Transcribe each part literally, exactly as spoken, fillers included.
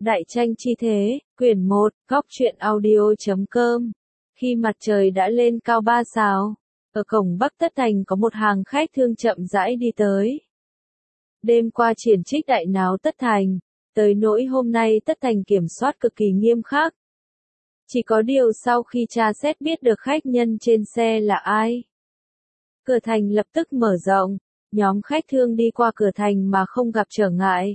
Đại tranh chi thế, quyển một, góc truyện audio chấm com. Khi mặt trời đã lên cao ba sào, ở cổng Bắc Tất Thành có một hàng khách thương chậm rãi đi tới. Đêm qua triển trích đại náo Tất Thành, tới nỗi hôm nay Tất Thành kiểm soát cực kỳ nghiêm khắc. Chỉ có điều sau khi tra xét biết được khách nhân trên xe là ai, cửa thành lập tức mở rộng, nhóm khách thương đi qua cửa thành mà không gặp trở ngại.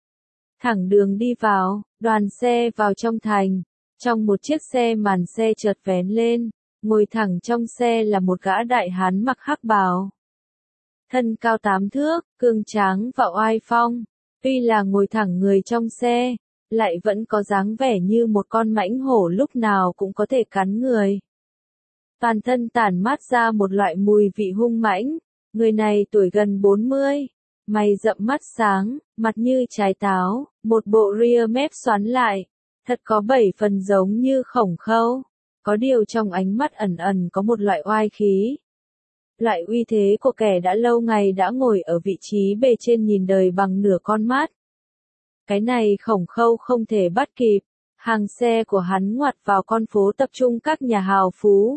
Thẳng đường đi vào, đoàn xe vào trong thành, trong một chiếc xe màn xe chợt vén lên, ngồi thẳng trong xe là một gã đại hán mặc hắc bào. Thân cao tám thước, cương tráng và oai phong, tuy là ngồi thẳng người trong xe, lại vẫn có dáng vẻ như một con mãnh hổ lúc nào cũng có thể cắn người. Toàn thân tản mát ra một loại mùi vị hung mãnh, người này tuổi gần bốn mươi. Mày rậm mắt sáng, mặt như trái táo, một bộ ria mép xoắn lại, thật có bảy phần giống như Khổng Khâu, có điều trong ánh mắt ẩn ẩn có một loại oai khí. Loại uy thế của kẻ đã lâu ngày đã ngồi ở vị trí bề trên nhìn đời bằng nửa con mắt. Cái này Khổng Khâu không thể bắt kịp, hàng xe của hắn ngoặt vào con phố tập trung các nhà hào phú.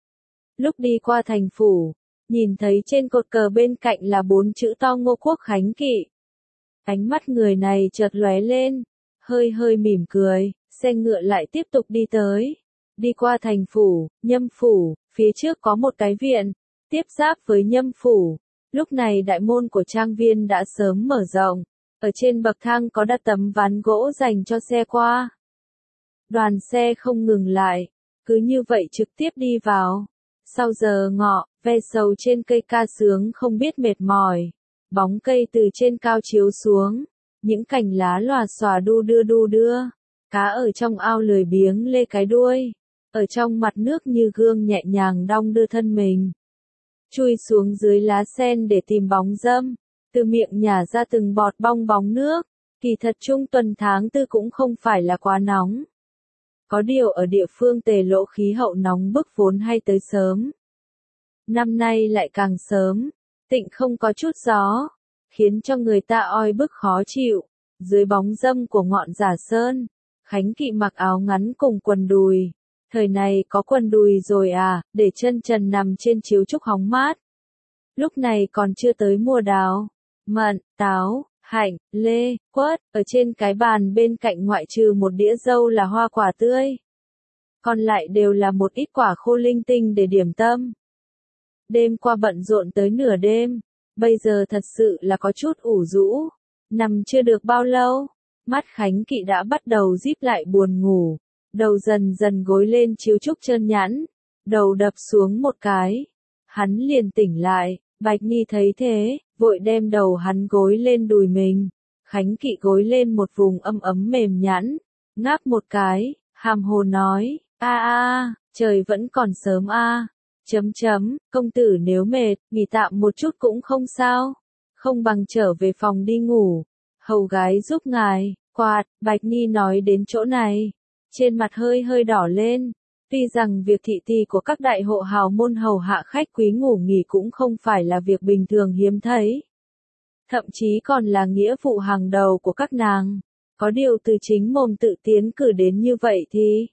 Lúc đi qua thành phủ, nhìn thấy trên cột cờ bên cạnh là bốn chữ to Ngô Quốc Khánh Kỵ. Ánh mắt người này chợt lóe lên, hơi hơi mỉm cười, xe ngựa lại tiếp tục đi tới. Đi qua thành phủ, Nhâm phủ, phía trước có một cái viện, tiếp giáp với Nhâm phủ. Lúc này đại môn của trang viên đã sớm mở rộng, ở trên bậc thang có đặt tấm ván gỗ dành cho xe qua. Đoàn xe không ngừng lại, cứ như vậy trực tiếp đi vào. Sau giờ ngọ, ve sầu trên cây ca sướng không biết mệt mỏi, bóng cây từ trên cao chiếu xuống, những cành lá lòa xòa đu đưa đu đưa, cá ở trong ao lười biếng lê cái đuôi, ở trong mặt nước như gương nhẹ nhàng đong đưa thân mình, chui xuống dưới lá sen để tìm bóng dâm, từ miệng nhả ra từng bọt bong bóng nước. Kỳ thật trung tuần tháng tư cũng không phải là quá nóng. Có điều ở địa phương Tề Lỗ khí hậu nóng bức vốn hay tới sớm. Năm nay lại càng sớm, Tịnh không có chút gió, khiến cho người ta oi bức khó chịu. Dưới bóng râm của ngọn Giả Sơn, Khánh Kỵ mặc áo ngắn cùng quần đùi. Thời này có quần đùi rồi à, để chân trần nằm trên chiếu trúc hóng mát. Lúc này còn chưa tới mùa đào, mận, táo, hạnh, lê, quất, ở trên cái bàn bên cạnh ngoại trừ một đĩa dâu là hoa quả tươi. Còn lại đều là một ít quả khô linh tinh để điểm tâm. Đêm qua bận rộn tới nửa đêm, bây giờ thật sự là có chút ủ rũ. Nằm chưa được bao lâu, mắt Khánh Kỵ đã bắt đầu díp lại buồn ngủ, đầu dần dần gối lên chiếu trúc trơn nhẵn, đầu đập xuống một cái. Hắn liền tỉnh lại, Bạch Ni thấy thế, vội đem đầu hắn gối lên đùi mình. Khánh Kỵ gối lên một vùng ấm ấm mềm nhẵn, ngáp một cái, hàm hồ nói, a a, trời vẫn còn sớm a. Chấm chấm, công tử nếu mệt, nghỉ tạm một chút cũng không sao, không bằng trở về phòng đi ngủ, hầu gái giúp ngài, quạt. Bạch Ni nói đến chỗ này, trên mặt hơi hơi đỏ lên. Tuy rằng việc thị tỳ của các đại hộ hào môn hầu hạ khách quý ngủ nghỉ cũng không phải là việc bình thường hiếm thấy. Thậm chí còn là nghĩa vụ hàng đầu của các nàng. Có điều từ chính mồm tự tiến cử đến như vậy thì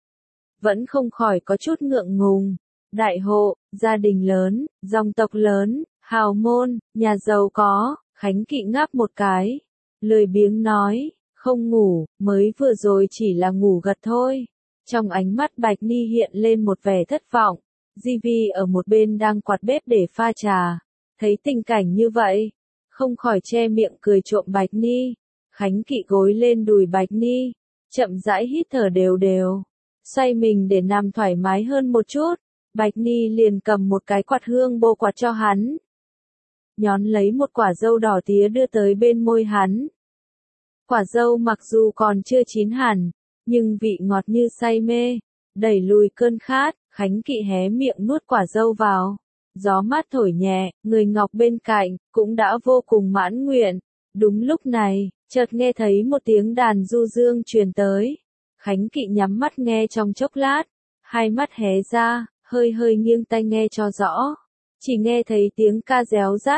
vẫn không khỏi có chút ngượng ngùng. Đại hộ, gia đình lớn, dòng tộc lớn, hào môn, nhà giàu có. Khánh Kỵ ngáp một cái, lười biếng nói, không ngủ, mới vừa rồi chỉ là ngủ gật thôi. Trong ánh mắt Bạch Ni hiện lên một vẻ thất vọng. Di Vi ở một bên đang quạt bếp để pha trà, thấy tình cảnh như vậy, không khỏi che miệng cười trộm Bạch Ni. Khánh Kỵ gối lên đùi Bạch Ni, chậm rãi hít thở đều đều, xoay mình để nằm thoải mái hơn một chút. Bạch Ni liền cầm một cái quạt hương bô quạt cho hắn, nhón lấy một quả dâu đỏ tía đưa tới bên môi hắn. Quả dâu mặc dù còn chưa chín hẳn, nhưng vị ngọt như say mê, đẩy lùi cơn khát. Khánh Kỵ hé miệng nuốt quả dâu vào, gió mát thổi nhẹ, người ngọc bên cạnh cũng đã vô cùng mãn nguyện. Đúng lúc này, chợt nghe thấy một tiếng đàn du dương truyền tới. Khánh Kỵ nhắm mắt nghe trong chốc lát, hai mắt hé ra, hơi hơi nghiêng tai nghe cho rõ. Chỉ nghe thấy tiếng ca réo rắt,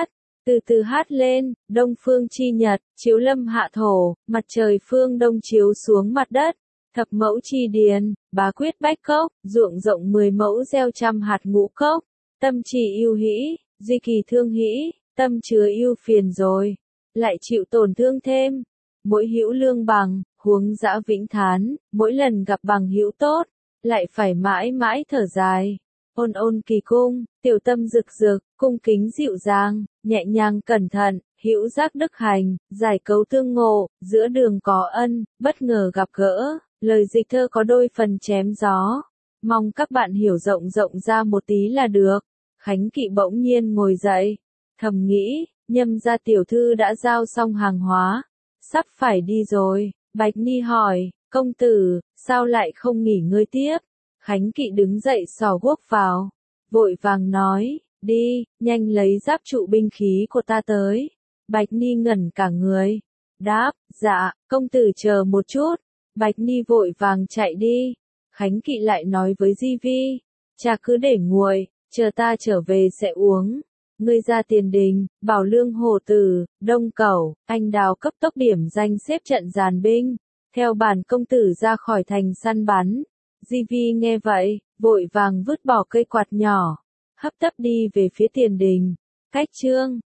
từ từ hát lên, đông phương chi nhật, chiếu lâm hạ thổ, mặt trời phương đông chiếu xuống mặt đất, thập mẫu chi điền, bá quyết bách cốc, ruộng rộng mười mẫu gieo trăm hạt ngũ cốc, tâm trì ưu hĩ, duy kỳ thương hĩ, tâm chứa ưu phiền rồi, lại chịu tổn thương thêm, mỗi hữu lương bằng, huống dã vĩnh thán, mỗi lần gặp bằng hữu tốt, lại phải mãi mãi thở dài. Ôn ôn kỳ cung, tiểu tâm rực rực, cung kính dịu dàng, nhẹ nhàng cẩn thận, hữu giác đức hành, giải cấu tương ngộ, giữa đường có ân, bất ngờ gặp gỡ, lời dịch thơ có đôi phần chém gió. Mong các bạn hiểu rộng rộng ra một tí là được. Khánh Kỵ bỗng nhiên ngồi dậy, thầm nghĩ, Nhâm gia tiểu thư đã giao xong hàng hóa, sắp phải đi rồi. Bạch Ni hỏi, công tử, sao lại không nghỉ ngơi tiếp? Khánh Kỵ đứng dậy xỏ guốc vào, vội vàng nói, đi, nhanh lấy giáp trụ binh khí của ta tới. Bạch Ni ngẩn cả người, đáp, dạ, công tử chờ một chút. Bạch Ni vội vàng chạy đi. Khánh Kỵ lại nói với Di Vi, trà cứ để nguội, chờ ta trở về sẽ uống. Ngươi ra tiền đình, Bảo Lương Hồ Tử, Đông Cẩu, Anh Đào cấp tốc điểm danh xếp trận dàn binh, theo bản công tử ra khỏi thành săn bắn. Di Vi nghe vậy, vội vàng vứt bỏ cây quạt nhỏ, hấp tấp đi về phía tiền đình. Cách chương